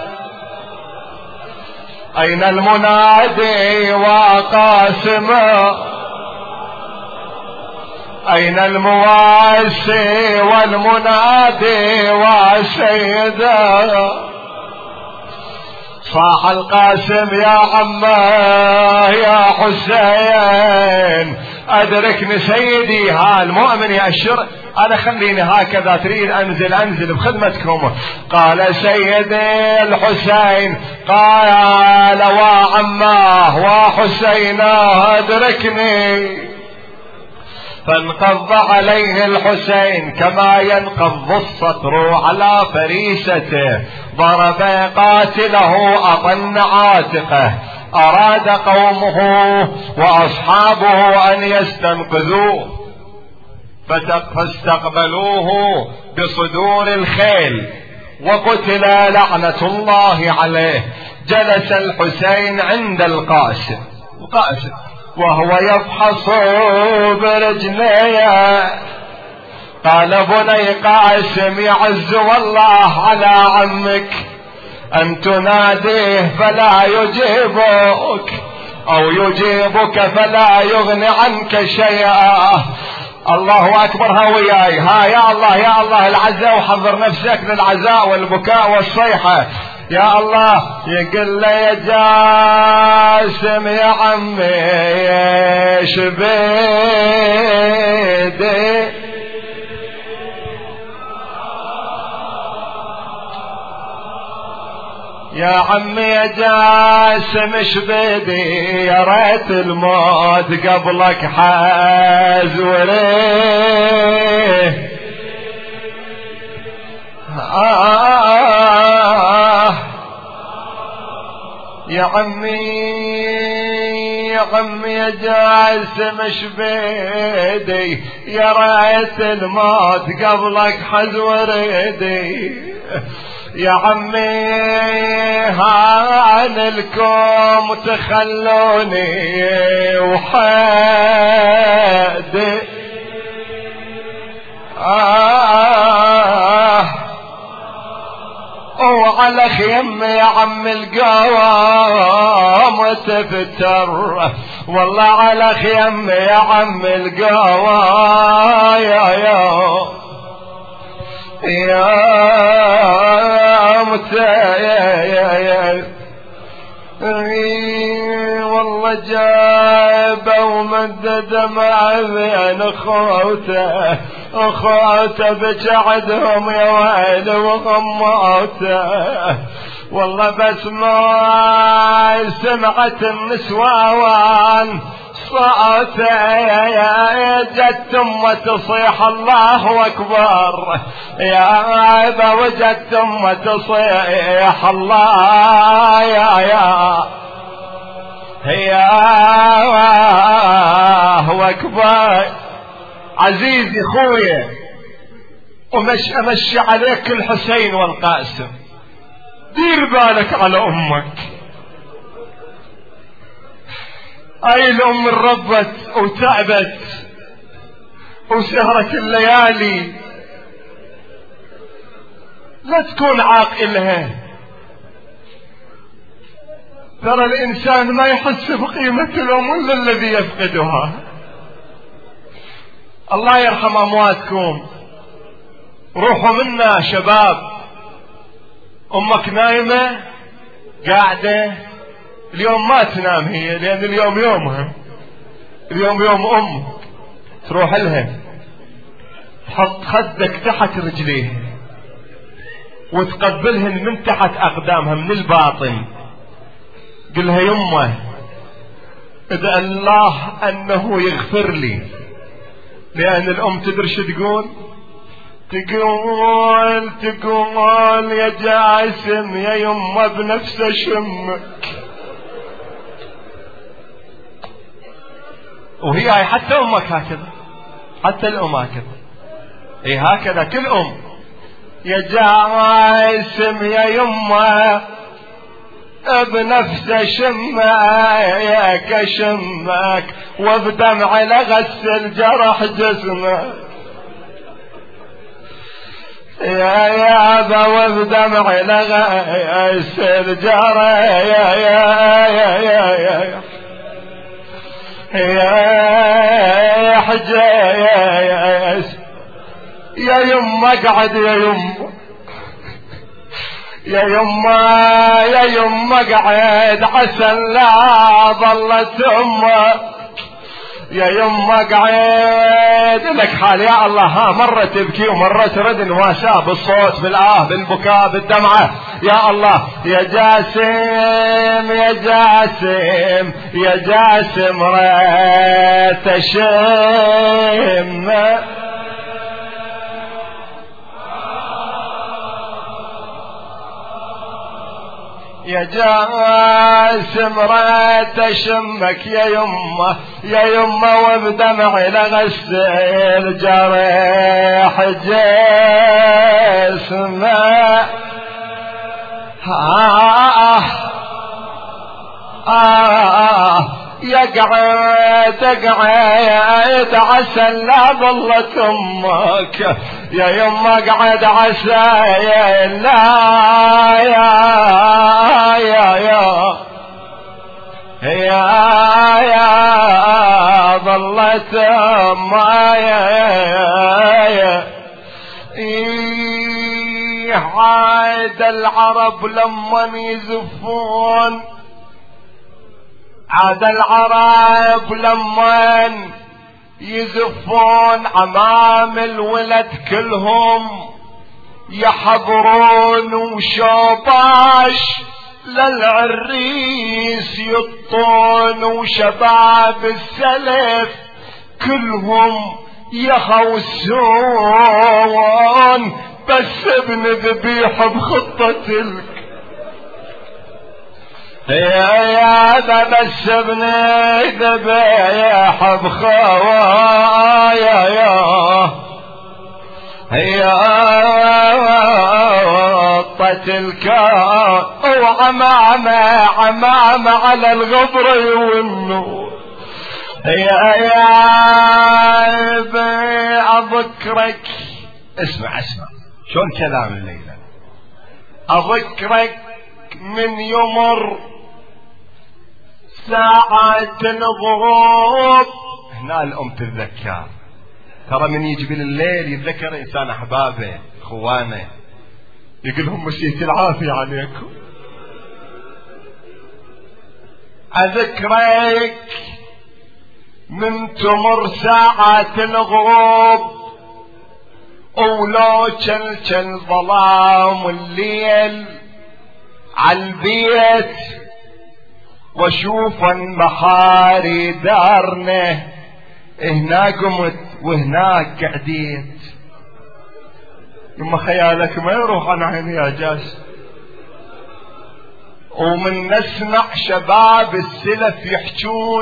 أين المنادي وقاسم؟ أين المواسي والمنادي وسيدا؟ صاح القاسم: يا عماه يا حسين أدركني سيدي. ها المؤمن يأشر: أنا خليني هكذا، تريد أنزل أنزل بخدمتكم. قال: سيدي الحسين. قال: وعماه وحسين أدركني. فانقض عليه الحسين كما ينقض الصقر على فريسته، ضرب قاتله أطن عاتقه. أراد قومه وأصحابه أن يستنقذوه فاستقبلوه بصدور الخيل، وقتل لعنة الله عليه. جلس الحسين عند القاسم القاسم وهو يفحص برجليه. قال: بني قاسم، يعز والله على عمك أن تناديه فلا يجيبك، أو يجيبك فلا يغني عنك شيئا. الله أكبر. ها وياي، ها يا الله يا الله العزاء، وحضر نفسك للعزاء والبكاء والصيحة. يا الله. يقول له: يا جاسم يا عمي ايش بيدي؟ يا عمي يا جاسم ايش بيدي؟ يا ريت الموت قبلك حاز وليه. آه يا عمي يا عمي يا جاسم ايش بيدي؟ يا ريت الموت قبلك حز وريدي. يا عمي هان الكوم تخلوني وحدي. آه وعلى خيم يا عم القوام تفتر، والله على خيم يا عم القوام. يا يا يا متى يا يا يا والله جاب ومدد مع بين اخوته اخوته بجعدهم يا ويل وغموته. والله بس ما سمعت النسوان صوته جت أمه تصيح الله أكبر. يا عيبة وجدت أمه تصيح الله يا يا يا أكبر. عزيزي خويا، ومش أمشي عليك الحسين والقاسم، دير بالك على أمك. اي الام ربت وتعبت وسهرت الليالي، لا تكون عاقلها. ترى الانسان ما يحس بقيمة الام الا الذي يفقدها. الله يرحم امواتكم، روحوا منا شباب. امك نايمة قاعدة، اليوم ما تنام هي، لأن اليوم يومها، اليوم يوم أم. تروح لها تحط خدك تحت رجليها وتقبلهن من تحت أقدامها من الباطن. قلها: يمه ادعى الله أنه يغفر لي. لأن الأم تدري شو تقول؟ تقول تقول يا جاسم يا يمه بنفس شمك. وهي هاي حتى امك هكذا، حتى الام هكذا، اي هكذا كل ام. يا جاسم يا يمه بنفس شمك شمك وبدمع لغسل جرح جسمك يا يابا وبدمع لغسل جرح يا يا يا يا يا يا حجاج يا يما اقعد يا يما يا يما يا يما اقعد عسى لا ظلت امك يا يما اقعد لك حال يا الله. ها مرة تبكي ومرة ترد المواساة بالصوت بالآه بالبكاء بالدمعة يا الله. يا جاسم يا جاسم يا جاسم ريت شم يا جاسم ريت شمك يا يمه يا يمه وبدمع لغسل جريح جسمه آه آه يقعد اقعد عسى لا ظلت امك يا يما اقعد عسى يا لا يا يا يا يا يا ظلت امك يا يا إيه عاد العرب لما يزفون عاد العرب لما يزفون عمام الولد كلهم يحضرون وشوباش للعريس يطون وشباب السلف كلهم يخوسون بس ابن ذبيح بخطة الك يا يا بس ابن ذبيح بخوايا يا يا طت الكون وعمامة عمامة على الغبر والنور يا يا اذكرك اسمع اسمع شلون كلام الليلة. اذكرك من يمر ساعة الغروب هنا الام تتذكر. ترى من يجي بالليل يتذكر انسان احبابه اخوانه يقول لهم مشيت العافية عليكم. اذكرك من تمر ساعة الغروب ولو كل كل ظلام الليل عالبيت واشوف المحاري دارنا هناك قمت وهناك قعديت. يما خيالك ما يروح عن عيني يا جاس. ومن نسمع شباب السلف يحجون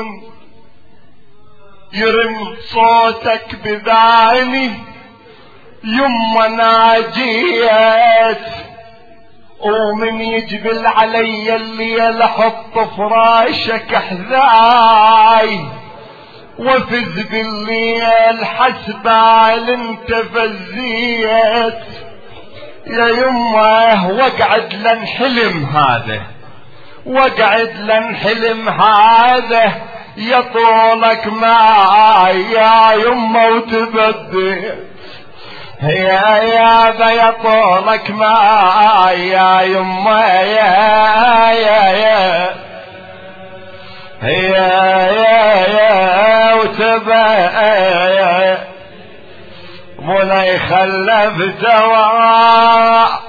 يرن صوتك بذاني يما ناجيت. ومن يجبل علي الليل حط فراشك حذاي وفز بالليل حسبال انت فزيت يا يمه واقعد لنحلم هذا واقعد لنحلم هذا يطولك معاي يا يمه وتبديت يا يا بيطولك معاي يا يمه يا يا يا يا يا يا وتبا مولاي خلف دواء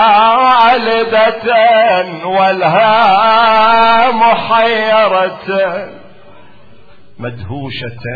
والدة والها محيرة مدهوشة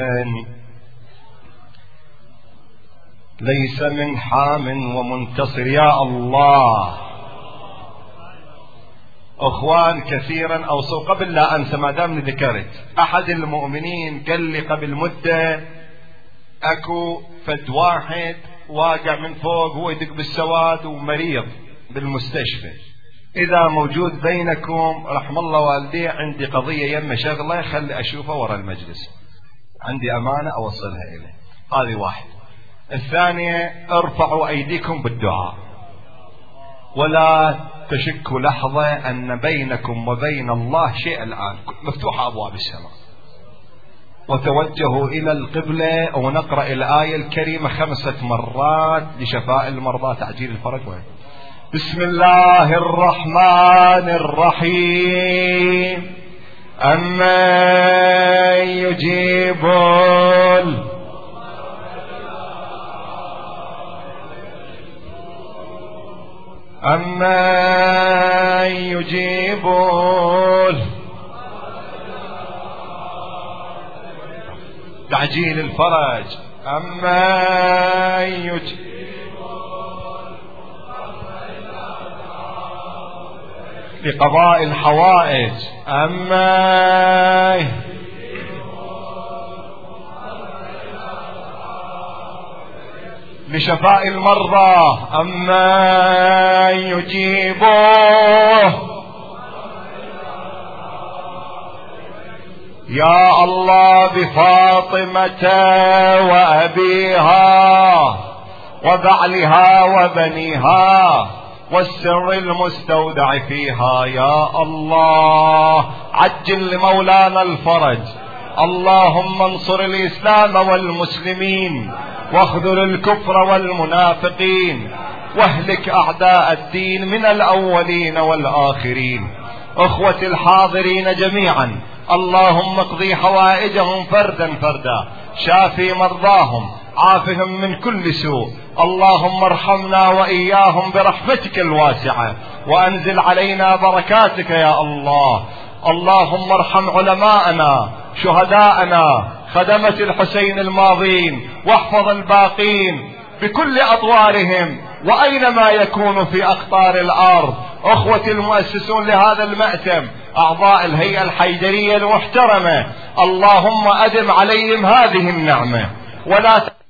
ليس من حام ومنتصر. يا الله اخوان كثيرا اوصوا، قبل لا انسى ما دام ذكرت، احد المؤمنين قال لي قبل مدة اكو فد واحد واقع من فوق، هو يدق بالسواد ومريض بالمستشفى، اذا موجود بينكم رحم الله والديه، عندي قضية يمه شغلة خلي اشوفه ورا المجلس، عندي امانة اوصلها اليه. هذه واحد. الثانية ارفعوا ايديكم بالدعاء، ولا تشكوا لحظة ان بينكم وبين الله شيء الان، مفتوحة ابواب السماء، وتوجهوا الى القبلة ونقرأ الآية الكريمة خمسة مرات لشفاء المرضى تعجيل الفرج. بسم الله الرحمن الرحيم. أمن يجيب أمن يجيب تعجيل الفرج، أمن يجيب لقضاء الحوائج، أما لشفاء المرضى، أما يجيبه. يا الله بفاطمة وأبيها وبعلها وبنيها والسر المستودع فيها، يا الله عجل لمولانا الفرج. اللهم انصر الإسلام والمسلمين، واخذل الكفر والمنافقين، واهلك أعداء الدين من الأولين والآخرين. أخوتي الحاضرين جميعا، اللهم اقضي حوائجهم فردا فردا، شافي مرضاهم، عافهم من كل سوء. اللهم ارحمنا وإياهم برحمتك الواسعة، وأنزل علينا بركاتك يا الله. اللهم ارحم علماءنا، شهداءنا، خدمة الحسين الماضين، واحفظ الباقين بكل أطوارهم وأينما يكونوا في أقطار الأرض. أخوتي المؤسسون لهذا المأتم، أعضاء الهيئة الحيدرية المحترمة، اللهم أدم عليهم هذه النعمة، ولا